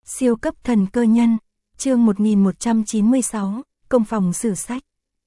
Siêu cấp thần cơ nhân, chương 1196, công phòng sử sách.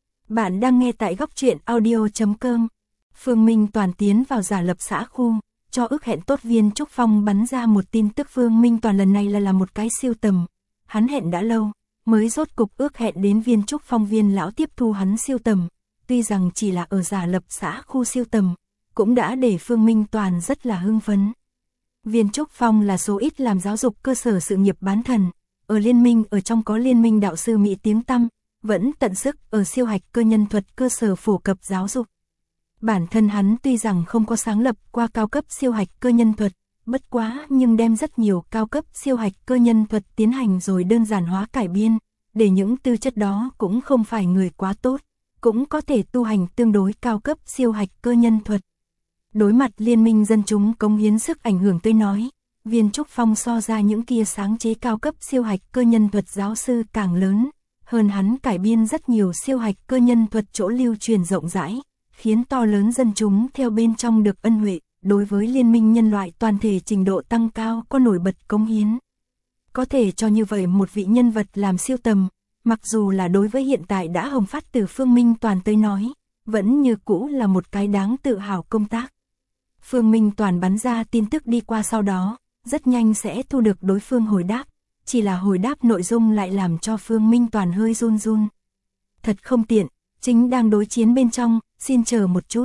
Bạn đang nghe tại góc truyện audio.com. Phương Minh Toàn tiến vào giả lập xã khu, cho ước hẹn tốt Viên Trúc Phong bắn ra một tin tức Phương Minh Toàn lần này là một cái siêu tầm. Hắn hẹn đã lâu, mới rốt cục ước hẹn đến Viên Trúc Phong Viên lão tiếp thu hắn siêu tầm. Tuy rằng chỉ là ở giả lập xã khu siêu tầm, cũng đã để Phương Minh Toàn rất là hưng phấn. Viên Trúc Phong là số ít làm giáo dục cơ sở sự nghiệp bán thần, ở liên minh ở trong có liên minh đạo sư Mỹ tiếng tăm, vẫn tận sức ở siêu hạch cơ nhân thuật cơ sở phổ cập giáo dục. Bản thân hắn tuy rằng không có sáng lập qua cao cấp siêu hạch cơ nhân thuật, bất quá nhưng đem rất nhiều cao cấp siêu hạch cơ nhân thuật tiến hành rồi đơn giản hóa cải biên, để những tư chất đó cũng không phải người quá tốt, cũng có thể tu hành tương đối cao cấp siêu hạch cơ nhân thuật. Đối mặt liên minh dân chúng cống hiến sức ảnh hưởng tới nói, Viên Trúc Phong so ra những kia sáng chế cao cấp siêu hạch cơ nhân thuật giáo sư càng lớn, hơn hắn cải biên rất nhiều siêu hạch cơ nhân thuật chỗ lưu truyền rộng rãi, khiến to lớn dân chúng theo bên trong được ân huệ, đối với liên minh nhân loại toàn thể trình độ tăng cao có nổi bật cống hiến. Có thể cho như vậy một vị nhân vật làm siêu tầm, mặc dù là đối với hiện tại đã hồng phát từ Phương Minh Toàn tới nói, vẫn như cũ là một cái đáng tự hào công tác. Phương Minh Toàn bắn ra tin tức đi qua sau đó, rất nhanh sẽ thu được đối phương hồi đáp, chỉ là hồi đáp nội dung lại làm cho Phương Minh Toàn hơi run run. Thật không tiện, chính đang đối chiến bên trong, xin chờ một chút.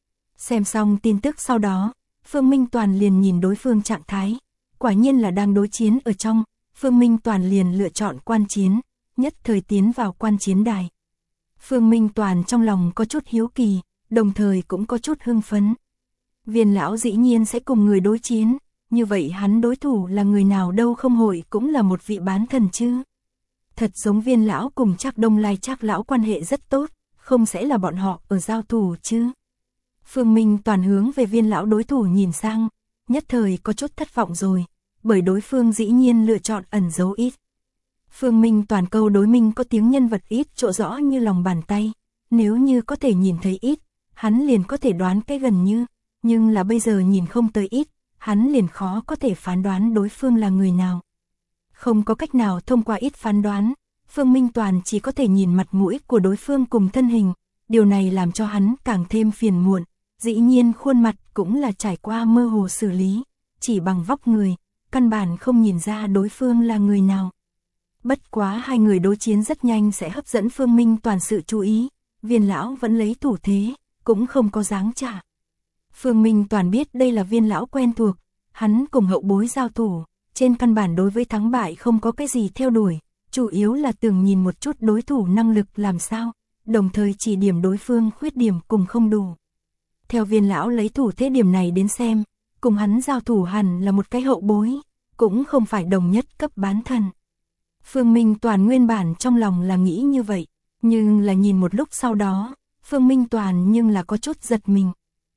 Xem xong tin tức sau đó, Phương Minh Toàn liền nhìn đối phương trạng thái, quả nhiên là đang đối chiến ở trong, Phương Minh Toàn liền lựa chọn quan chiến, nhất thời tiến vào quan chiến đài. Phương Minh Toàn trong lòng có chút hiếu kỳ, đồng thời cũng có chút hưng phấn. Viên lão dĩ nhiên sẽ cùng người đối chiến, như vậy hắn đối thủ là người nào đâu không hội cũng là một vị bán thần chứ. Thật giống Viên lão cùng Trác Đông Lai Trác lão quan hệ rất tốt, không sẽ là bọn họ ở giao thủ chứ. Phương Minh Toàn hướng về Viên lão đối thủ nhìn sang, nhất thời có chút thất vọng rồi, bởi đối phương dĩ nhiên lựa chọn ẩn giấu ít. Phương Minh Toàn câu đối minh có tiếng nhân vật ít chỗ rõ như lòng bàn tay, nếu như có thể nhìn thấy ít, hắn liền có thể đoán cái gần như. Nhưng là bây giờ nhìn không tới ít, hắn liền khó có thể phán đoán đối phương là người nào. Không có cách nào thông qua ít phán đoán, Phương Minh Toàn chỉ có thể nhìn mặt mũi của đối phương cùng thân hình, điều này làm cho hắn càng thêm phiền muộn, dĩ nhiên khuôn mặt cũng là trải qua mơ hồ xử lý, chỉ bằng vóc người, căn bản không nhìn ra đối phương là người nào. Bất quá hai người đối chiến rất nhanh sẽ hấp dẫn Phương Minh Toàn sự chú ý, Viên lão vẫn lấy thủ thế, cũng không có dáng trả. Phương Minh Toàn biết đây là Viên lão quen thuộc, hắn cùng hậu bối giao thủ, trên căn bản đối với thắng bại không có cái gì theo đuổi, chủ yếu là tưởng nhìn một chút đối thủ năng lực làm sao, đồng thời chỉ điểm đối phương khuyết điểm cùng không đủ. Theo Viên lão lấy thủ thế điểm này đến xem, cùng hắn giao thủ hẳn là một cái hậu bối, cũng không phải đồng nhất cấp bán thần. Phương Minh Toàn nguyên bản trong lòng là nghĩ như vậy, nhưng là nhìn một lúc sau đó, Phương Minh Toàn nhưng là có chút giật mình.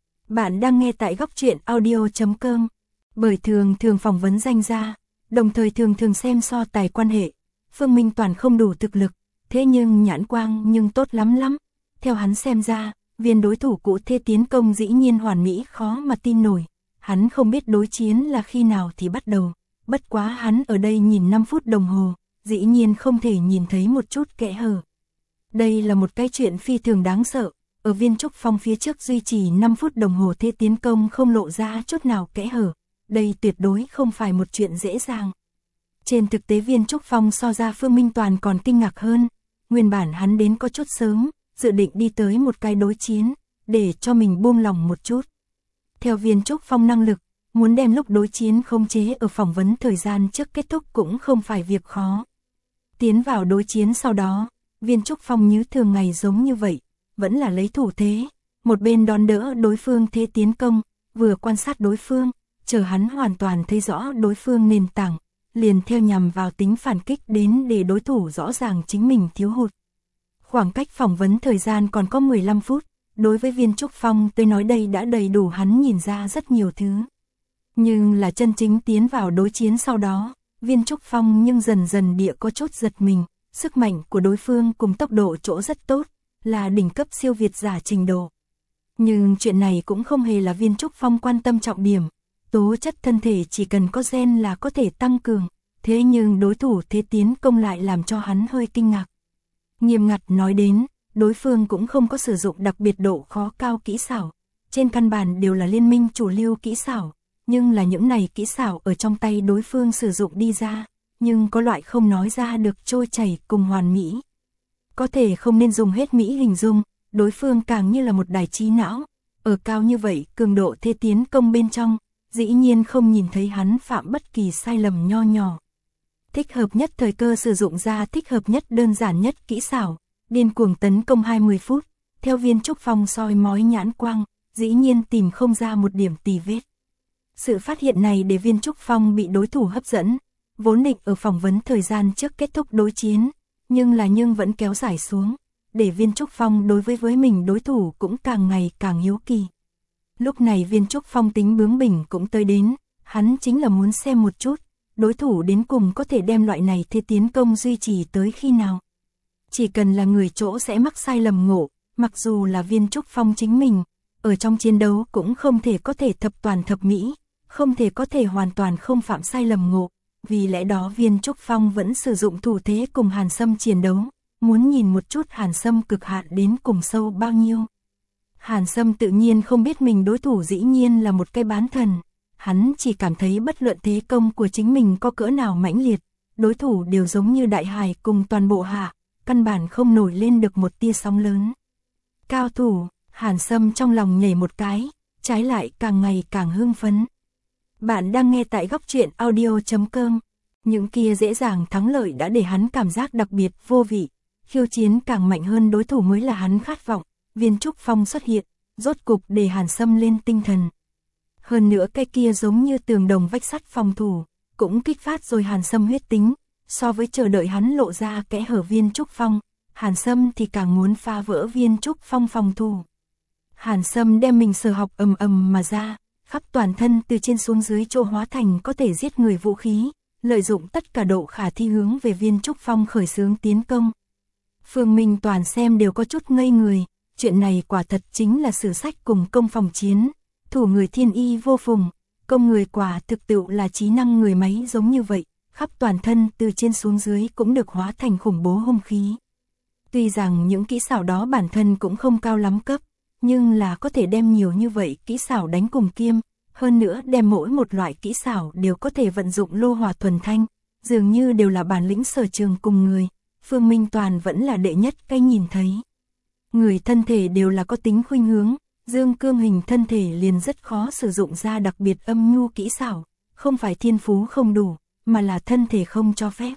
Bạn đang nghe tại góc truyện audio.com, bởi thường phỏng vấn danh gia, đồng thời thường xem so tài quan hệ, Phương Minh Toàn không đủ thực lực, thế nhưng nhãn quang nhưng tốt lắm. Theo hắn xem ra, Viên đối thủ cũ thế tiến công dĩ nhiên hoàn mỹ khó mà tin nổi, hắn không biết đối chiến là khi nào thì bắt đầu, bất quá hắn ở đây nhìn 5 phút đồng hồ, dĩ nhiên không thể nhìn thấy một chút kẽ hở. Đây là một cái chuyện phi thường đáng sợ. Ở Viên Trúc Phong phía trước duy trì 5 phút đồng hồ thế tiến công không lộ ra chút nào kẽ hở, đây tuyệt đối không phải một chuyện dễ dàng. Trên thực tế Viên Trúc Phong so ra Phương Minh Toàn còn kinh ngạc hơn, nguyên bản hắn đến có chút sớm, dự định đi tới một cái đối chiến, để cho mình buông lòng một chút. Theo Viên Trúc Phong năng lực, muốn đem lúc đối chiến khống chế ở phỏng vấn thời gian trước kết thúc cũng không phải việc khó. Tiến vào đối chiến sau đó, Viên Trúc Phong như thường ngày giống như vậy, vẫn là lấy thủ thế, một bên đón đỡ đối phương thế tiến công, vừa quan sát đối phương, chờ hắn hoàn toàn thấy rõ đối phương nền tảng, liền theo nhằm vào tính phản kích đến để đối thủ rõ ràng chính mình thiếu hụt. Khoảng cách phỏng vấn thời gian còn có 15 phút, đối với Viên Trúc Phong tôi nói đây đã đầy đủ hắn nhìn ra rất nhiều thứ. Nhưng là chân chính tiến vào đối chiến sau đó, Viên Trúc Phong nhưng dần địa có chút giật mình, sức mạnh của đối phương cùng tốc độ chỗ rất tốt, là đỉnh cấp siêu việt giả trình độ. Nhưng chuyện này cũng không hề là Viên Trúc Phong quan tâm trọng điểm, tố chất thân thể chỉ cần có gen là có thể tăng cường, Thế nhưng đối thủ thế tiến công lại làm cho hắn hơi kinh ngạc. Nghiêm ngặt nói đến, đối phương cũng không có sử dụng đặc biệt độ khó cao kỹ xảo. Trên căn bản đều là liên minh chủ lưu kỹ xảo, nhưng là những này kỹ xảo ở trong tay đối phương sử dụng đi ra, nhưng có loại không nói ra được trôi chảy cùng hoàn mỹ. Có thể không nên dùng hết mỹ hình dung, đối phương càng như là một đài trí não, ở cao như vậy cường độ thế tiến công bên trong, dĩ nhiên không nhìn thấy hắn phạm bất kỳ sai lầm nho nhỏ. Thích hợp nhất thời cơ sử dụng ra thích hợp nhất đơn giản nhất kỹ xảo, điên cuồng tấn công 20 phút, theo Viên Trúc Phong soi mói nhãn quang, dĩ nhiên tìm không ra một điểm tì vết. Sự phát hiện này để Viên Trúc Phong bị đối thủ hấp dẫn, vốn định ở phỏng vấn thời gian trước kết thúc đối chiến, nhưng vẫn kéo dài xuống, để Viên Trúc Phong đối với mình đối thủ cũng càng ngày càng hiếu kỳ. Lúc này Viên Trúc Phong tính bướng bỉnh cũng tới đến, hắn chính là muốn xem một chút, đối thủ đến cùng có thể đem loại này thế tiến công duy trì tới khi nào. Chỉ cần là người chỗ sẽ mắc sai lầm ngộ, mặc dù là Viên Trúc Phong chính mình, ở trong chiến đấu cũng không thể có thể thập toàn thập mỹ, không thể có thể hoàn toàn không phạm sai lầm ngộ. Vì lẽ đó Viên Trúc Phong vẫn sử dụng thủ thế cùng Hàn Sâm chiến đấu, muốn nhìn một chút Hàn Sâm cực hạn đến cùng sâu bao nhiêu. Hàn Sâm tự nhiên không biết mình đối thủ dĩ nhiên là một cái bán thần, hắn chỉ cảm thấy bất luận thế công của chính mình có cỡ nào mãnh liệt, đối thủ đều giống như đại hải cùng toàn bộ hạ, căn bản không nổi lên được một tia sóng lớn. Cao thủ, Hàn Sâm trong lòng nhảy một cái, trái lại càng ngày càng hưng phấn. Bạn đang nghe tại góc truyện audio.com. Những kia dễ dàng thắng lợi đã để hắn cảm giác đặc biệt vô vị, khiêu chiến càng mạnh hơn đối thủ mới là hắn khát vọng. Viên Trúc Phong xuất hiện, rốt cục để Hàn Sâm lên tinh thần. Hơn nữa cái kia giống như tường đồng vách sắt phòng thủ, cũng kích phát rồi Hàn Sâm huyết tính, so với chờ đợi hắn lộ ra kẽ hở Viên Trúc Phong, Hàn Sâm thì càng muốn phá vỡ Viên Trúc Phong phòng thủ. Hàn Sâm đem mình sở học ầm ầm mà ra, khắp toàn thân từ trên xuống dưới chỗ hóa thành có thể giết người vũ khí, lợi dụng tất cả độ khả thi hướng về Viên Trúc Phong khởi xướng tiến công. Phương Minh Toàn xem đều có chút ngây người, chuyện này quả thật chính là sử sách cùng công phòng chiến, thủ người thiên y vô phùng, công người quả thực tựu là trí năng người máy giống như vậy, khắp toàn thân từ trên xuống dưới cũng được hóa thành khủng bố hung khí. Tuy rằng những kỹ xảo đó bản thân cũng không cao lắm cấp, nhưng là có thể đem nhiều như vậy kỹ xảo đánh cùng kiêm, hơn nữa đem mỗi một loại kỹ xảo đều có thể vận dụng lô hỏa thuần thanh, dường như đều là bản lĩnh sở trường cùng người, Phương Minh Toàn vẫn là đệ nhất cái nhìn thấy. Người thân thể đều là có tính khuynh hướng, dương cương hình thân thể liền rất khó sử dụng ra đặc biệt âm nhu kỹ xảo, không phải thiên phú không đủ, mà là thân thể không cho phép.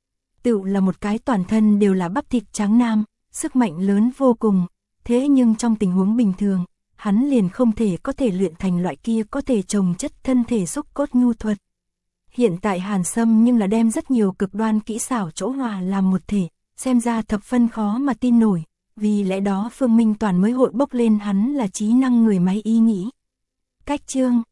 Tựu là một cái toàn thân đều là bắp thịt trắng nam, sức mạnh lớn vô cùng, thế nhưng trong tình huống bình thường, hắn liền không thể có thể luyện thành loại kia có thể trồng chất thân thể xúc cốt nhu thuật. Hiện tại Hàn Sâm nhưng là đem rất nhiều cực đoan kỹ xảo chỗ hòa làm một thể, xem ra thập phân khó mà tin nổi, vì lẽ đó Phương Minh Toàn mới hội bốc lên hắn là trí năng người máy ý nghĩ. Cách chương